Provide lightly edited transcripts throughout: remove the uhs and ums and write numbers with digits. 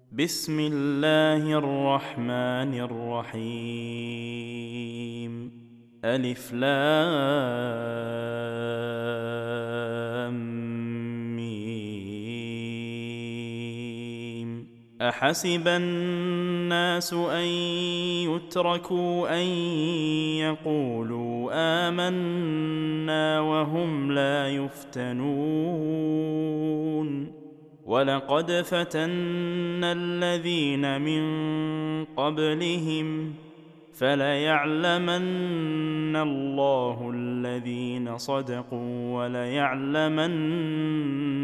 بسم الله الرحمن الرحيم. ألف لام ميم. أحسب الناس أن يتركوا أن يقولوا آمنا وهم لا يفتنون. ولقد فتنا الذين من قبلهم فليعلمن الله الذين صدقوا وليعلمن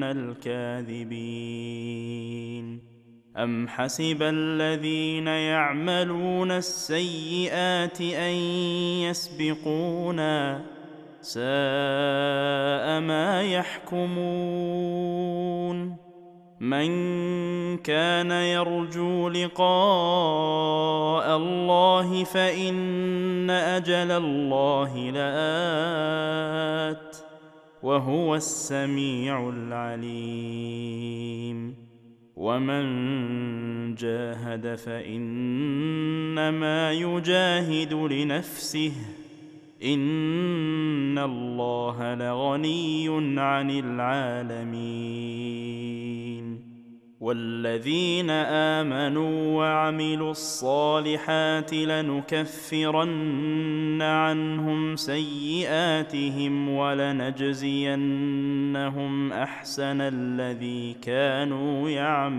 الكاذبين. أم حسب الذين يعملون السيئات أن يسبقونا ساء ما يحكمون. من كان يرجو لقاء الله فإن أجل الله لآت وهو السميع العليم. ومن جاهد فإنما يجاهد لنفسه إن الله لغني عن العالمين. والذين آمنوا وعملوا الصالحات لنكفرن عنهم سيئاتهم ولنجزينهم أحسن الذي كانوا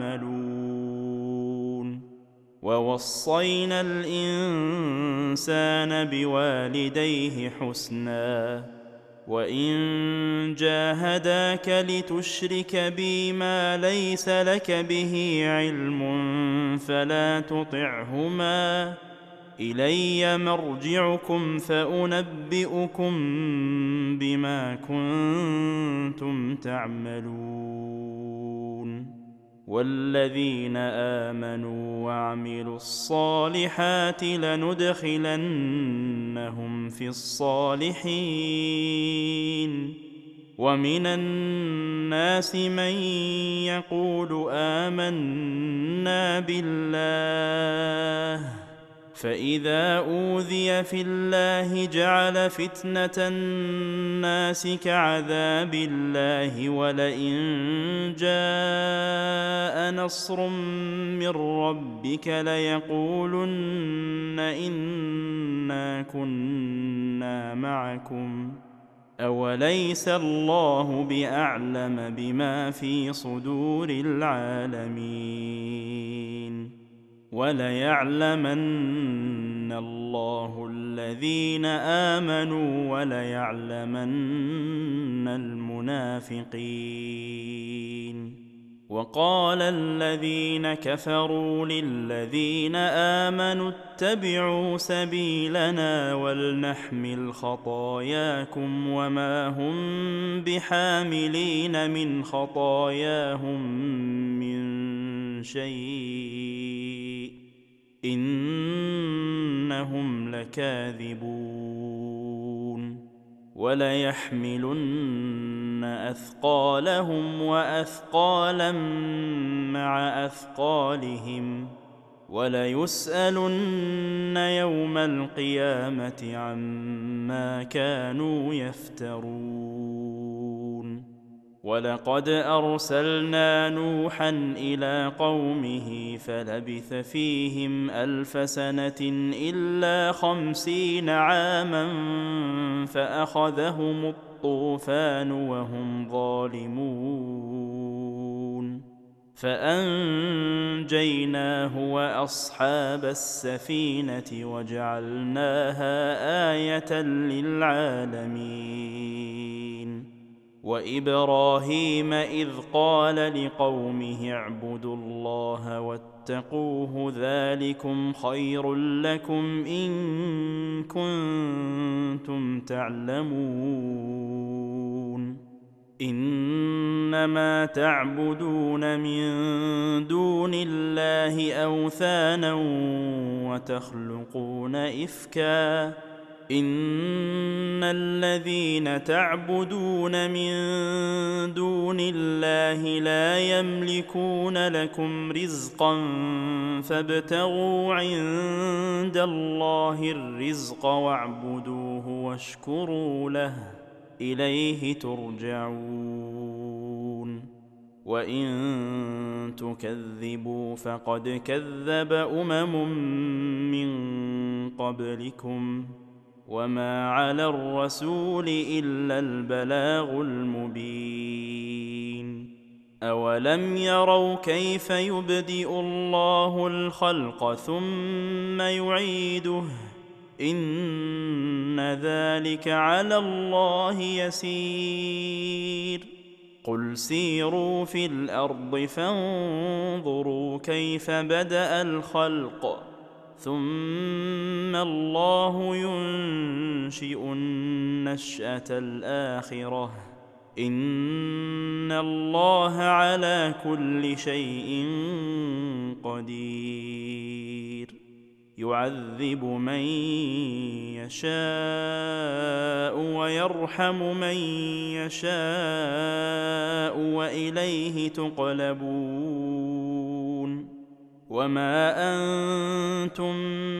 يعملون. ووصينا الإنسان بوالديه حسنا وإن جاهداك لتشرك بي ما ليس لك به علم فلا تطعهما إلي مرجعكم فأنبئكم بما كنتم تعملون. والذين آمنوا وعملوا الصالحات لندخلنهم في الصالحين. ومن الناس من يقول آمنا بالله فإذا أوذي في الله جعل فتنة الناس كعذاب الله ولئن جاء نصر من ربك ليقولن إنا كنا معكم أوليس الله بأعلم بما في صدور العالمين. وليعلمن الله الذين آمنوا وليعلمن المنافقين. وقال الذين كفروا للذين آمنوا اتبعوا سبيلنا ولنحمل خطاياكم وما هم بحاملين من خطاياهم من شيء إنهم لكاذبون. وليحملن أثقالهم وأثقالا مع أثقالهم وليسألن يوم القيامة عما كانوا يفترون. ولقد أرسلنا نوحا إلى قومه فلبث فيهم 1000 سنة إلا 50 عاما فأخذهم الطوفان وهم ظالمون فأنجيناه وأصحاب السفينة وجعلناها آية للعالمين. وإبراهيم إذ قال لقومه اعبدوا الله واتقوه ذلكم خير لكم إن كنتم تعلمون. إنما تعبدون من دون الله أوثانا وتخلقون إفكا إن الذين تعبدون من دون الله لا يملكون لكم رزقا فابتغوا عند الله الرزق واعبدوه واشكروا له إليه ترجعون وإن تكذبوا فقد كذب من قبلكم وما على الرسول إلا البلاغ المبين أولم يروا كيف يبدئ الله الخلق ثم يعيده إن ذلك على الله يسير قل سيروا في الأرض فانظروا كيف بدأ الخلق ثم الله ينشئ النشأة الآخرة إن الله على كل شيء قدير يعذب من يشاء ويرحم من يشاء وإليه تقلبون وما أنتم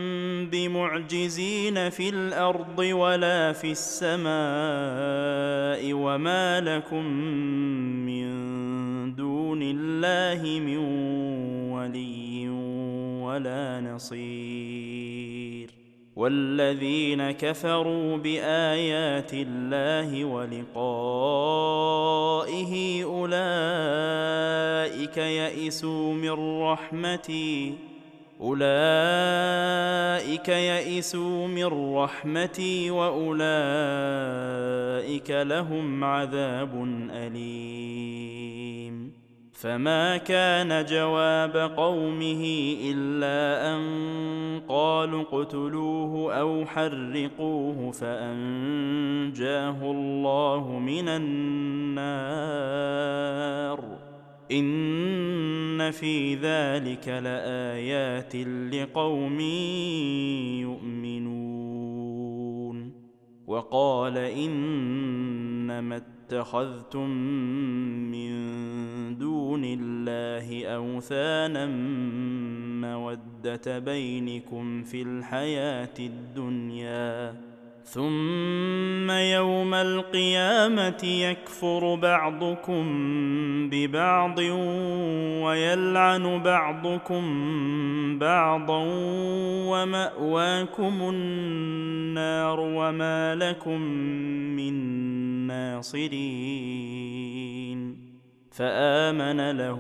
بمعجزين في الأرض ولا في السماء وما لكم من دون الله من ولي ولا نصير والذين كفروا بآيات الله ولقائه أولئك يئسوا من رحمتي وأولئك لهم عذاب أليم فما كان جواب قومه إلا أن قالوا اقتلوه أو حرقوه فأنجاه الله من النار إن في ذلك لآيات لقوم يؤمنون وقال إنما اتخذتم من دون الله أوثانا مودة بينكم في الحياة الدنيا ثم يوم القيامة يكفر بعضكم ببعض ويلعن بعضكم بعضا ومأواكم النار وما لكم من ناصرين فآمن له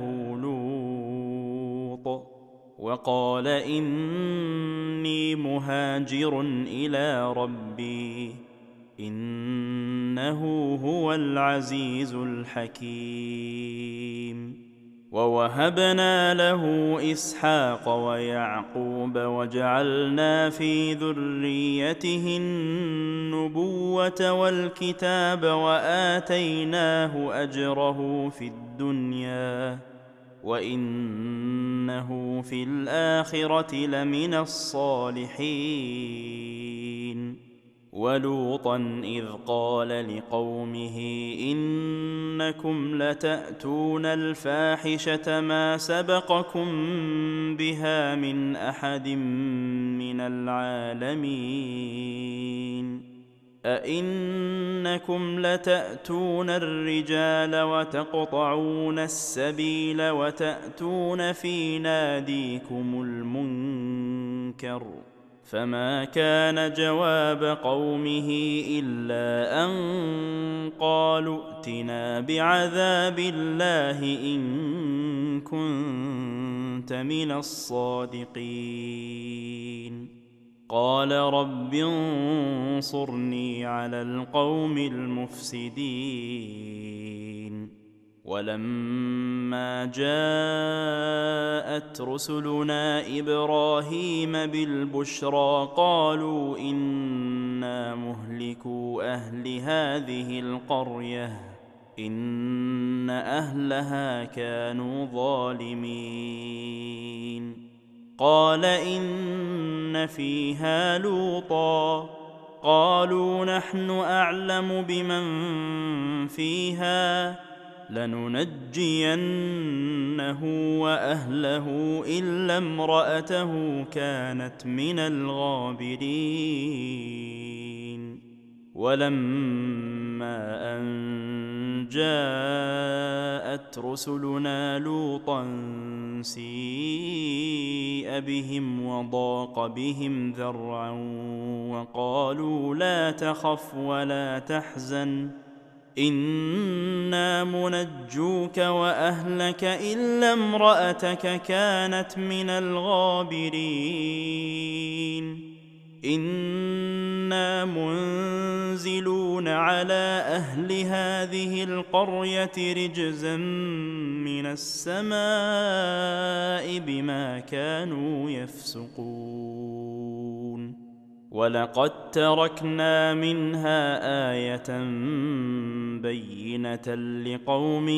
لوط وقال إني مهاجر إلى ربي إنه هو العزيز الحكيم ووهبنا له إسحاق ويعقوب وجعلنا في ذريته النبوة والكتاب وآتيناه أجره في الدنيا وإنه في الآخرة لمن الصالحين ولوطا إذ قال لقومه إنكم لتأتون الفاحشة ما سبقكم بها من أحد من العالمين أئنكم لتأتون الرجال وتقطعون السبيل وتأتون في ناديكم المنكر فما كان جواب قومه إلا أن قالوا ائتنا بعذاب الله إن كنت من الصادقين قال رب انصرني على القوم المفسدين ولما جاءت رسلنا إبراهيم بالبشرى قالوا إنا مهلكو أهل هذه القرية إن أهلها كانوا ظالمين قال إن فيها لوطا قالوا نحن أعلم بمن فيها لننجينه وأهله إلا امرأته كانت من الغابرين. ولما أن جاءت رسلنا لوطا سيء بهم وضاق بهم ذرعا وقالوا لا تخف ولا تحزن إنا منجوك وأهلك إلا امرأتك كانت من الغابرين. إنا منزلون على أهل هذه القرية رجزا من السماء بما كانوا يفسقون. ولقد تركنا منها آية بينة لقوم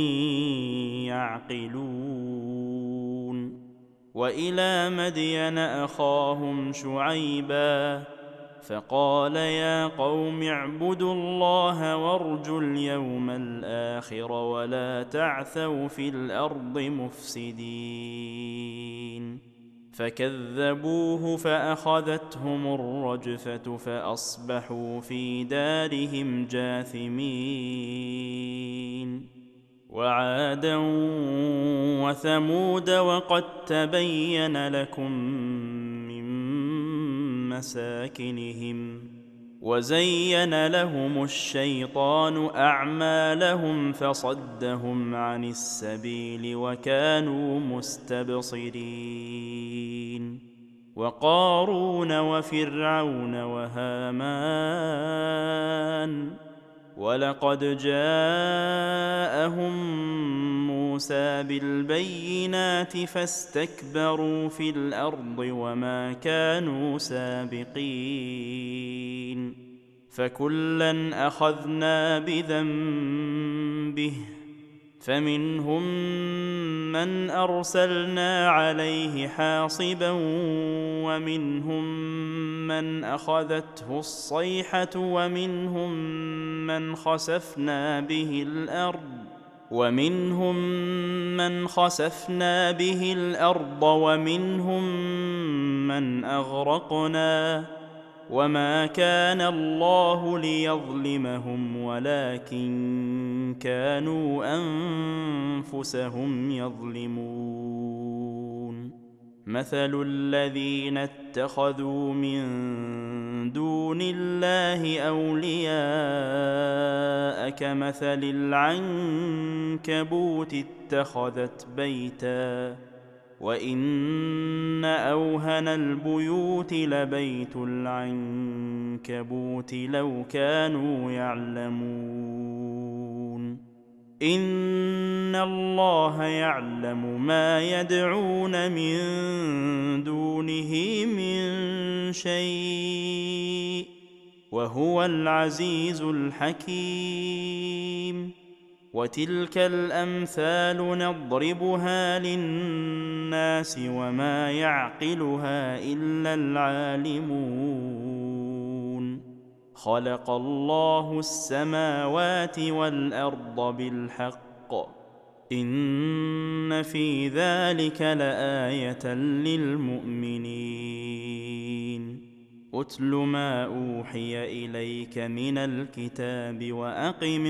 يعقلون. وإلى مدين أخاهم شعيبا فقال يا قوم اعبدوا الله وارجوا اليوم الآخر ولا تعثوا في الأرض مفسدين. فكذبوه فأخذتهم الرجفة فأصبحوا في دارهم جاثمين. وعادا وثمود وقد تبين لكم من مساكنهم وزين لهم الشيطان أعمالهم فصدهم عن السبيل وكانوا مستبصرين. وقارون وفرعون وهامان ولقد جاءهم موسى بالبينات فاستكبروا في الأرض وما كانوا سابقين. فكلا أخذنا بذنبه فمنهم من أرسلنا عليه حاصبا ومنهم من أخذته الصيحة ومنهم من خسفنا به الأرض ومنهم من أغرقنا. وما كان الله ليظلمهم ولكن كانوا أنفسهم يظلمون. مثل الذين اتخذوا من دون الله أولياء كمثل العنكبوت اتخذت بيتا وإن أوهن البيوت لبيت العنكبوت لو كانوا يعلمون. إن الله يعلم ما يدعون من دونه من شيء وهو العزيز الحكيم. وتلك الأمثال نضربها للناس وما يعقلها إلا العالمون. خلق الله السماوات والأرض بالحق إن في ذلك لآية للمؤمنين. أتل ما أوحي إليك من الكتاب وأقم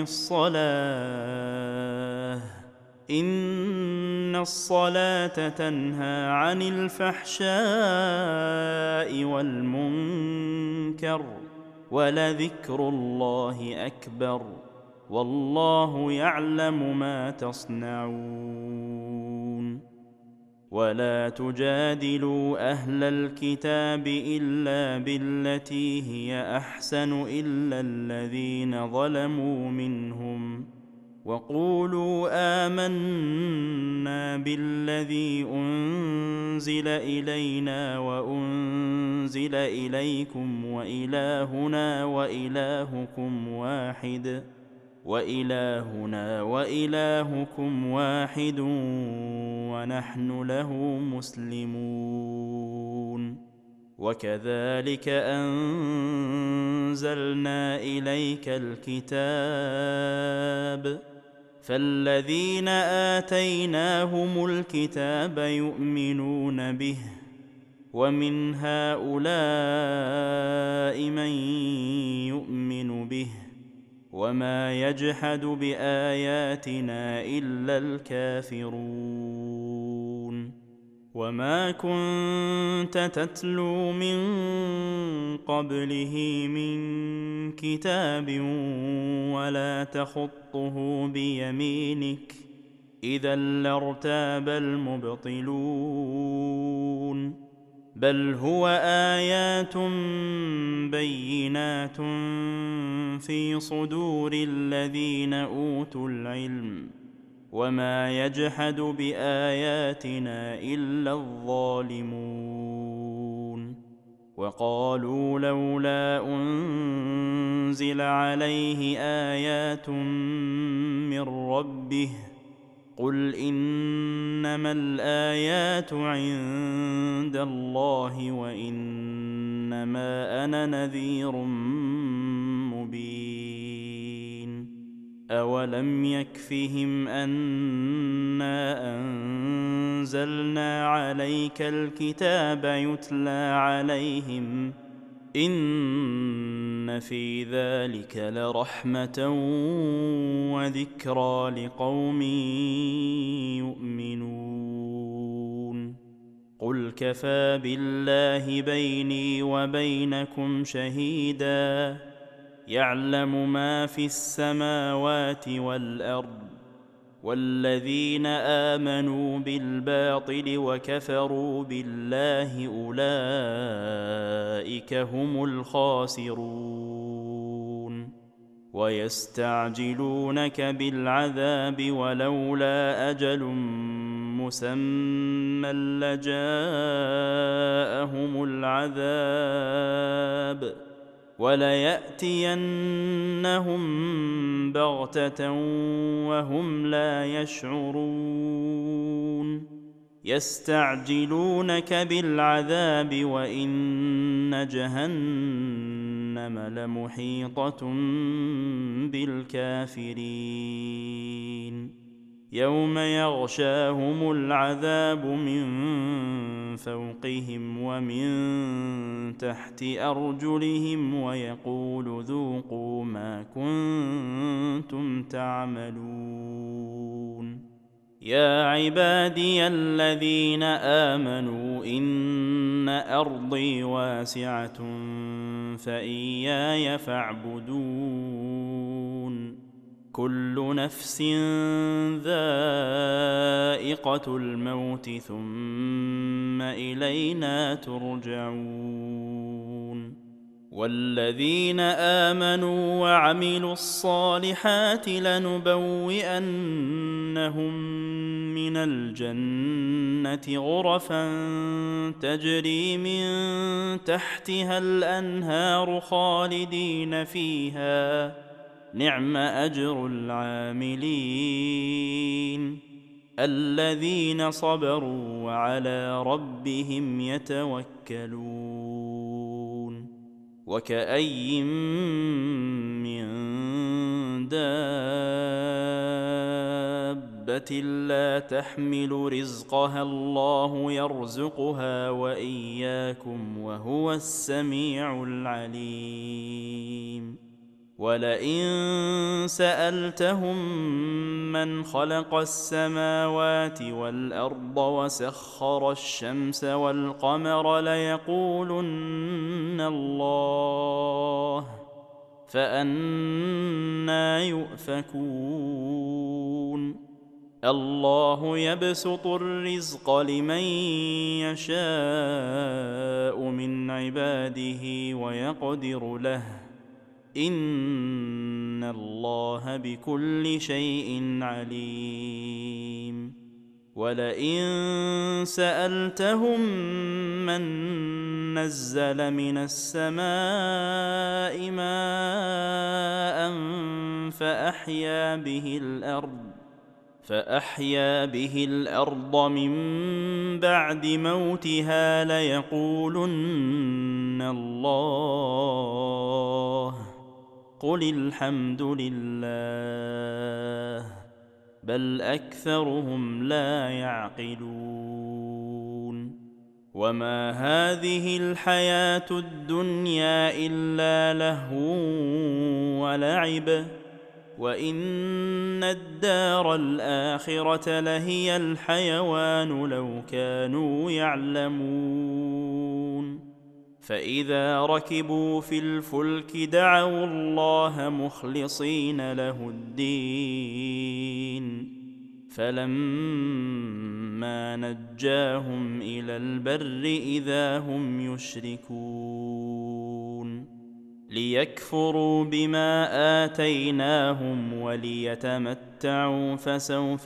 الصلاة إن الصلاة تنهى عن الفحشاء والمنكر ولذكر الله أكبر والله يعلم ما تصنعون. ولا تجادلوا أهل الكتاب إلا بالتي هي أحسن إلا الذين ظلموا منهم وقولوا آمنا بالذي أنزل إلينا وأنزل إليكم وإلهنا وإلهكم واحد ونحن له مسلمون. وكذلك أنزلنا إليك الكتاب فالذين آتيناهم الكتاب يؤمنون به ومن هؤلاء من يؤمن به وما يجحد بآياتنا إلا الكافرون وما كنت تتلو من قبله من كتاب ولا تخطه بيمينك إذا لارتاب المبطلون بل هو آيات بينات في صدور الذين أوتوا العلم وما يجحد بآياتنا إلا الظالمون وقالوا لولا أنزل عليه آيات من ربه قل إنما الآيات عند الله وإنما أنا نذير مبين أولم يكفهم أنا أنزلنا عليك الكتاب يتلى عليهم إن في ذلك لرحمة وذكرى لقوم يؤمنون قل كفى بالله بيني وبينكم شهيدا يعلم ما في السماوات والأرض والذين آمنوا بالباطل وكفروا بالله أولئك هم الخاسرون ويستعجلونك بالعذاب ولولا أجل مسمى لجاءهم العذاب وليأتينهم بغتة وهم لا يشعرون يستعجلونك بالعذاب وإن جهنم لمحيطة بالكافرين يوم يغشاهم العذاب من فوقهم ومن تحت أرجلهم ويقول ذوقوا ما كنتم تعملون يا عبادي الذين آمنوا إن أرضي واسعة فإياي فاعبدون كل نفس ذائقة الموت ثم إلينا ترجعون والذين آمنوا وعملوا الصالحات لنبوئنهم من الجنة غرفا تجري من تحتها الأنهار خالدين فيها نعم أجر العاملين الذين صبروا وعلى ربهم يتوكلون وكأي من دابة لا تحمل رزقها الله يرزقها وإياكم وهو السميع العليم ولئن سألتهم من خلق السماوات والأرض وسخر الشمس والقمر ليقولن الله فأنى يؤفكون الله يبسط الرزق لمن يشاء من عباده ويقدر له إن الله بكل شيء عليم ولئن سألتهم من نزل من السماء ماء فأحيا به الأرض من بعد موتها ليقولن الله. قل الحمد لله بل أكثرهم لا يعقلون. وما هذه الحياة الدنيا إلا لهو ولعب وإن الدار الآخرة لهي الحيوان لو كانوا يعلمون. فإذا ركبوا في الفلك دعوا الله مخلصين له الدين فلما نجاهم إلى البر إذا هم يشركون ليكفروا بما آتيناهم وليتمتعوا فسوف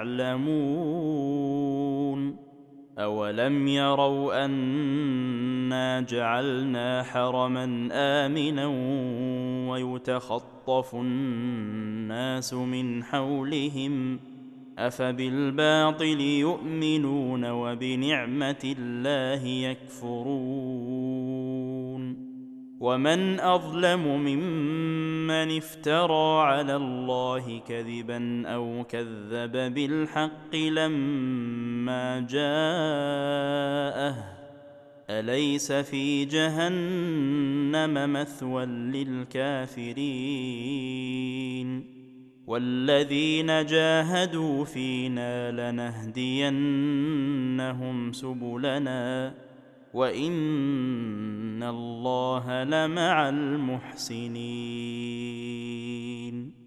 يعلمون. أولم يروا أنا جعلنا حرما آمنا ويتخطف الناس من حولهم أفبالباطل يؤمنون وبنعمة الله يكفرون. ومن أظلم ممن افترى على الله كذبا أو كذب بالحق لما جاءه أليس في جهنم مثوى للكافرين. والذين جاهدوا فينا لنهدينهم سبلنا وإن الله لمع المحسنين.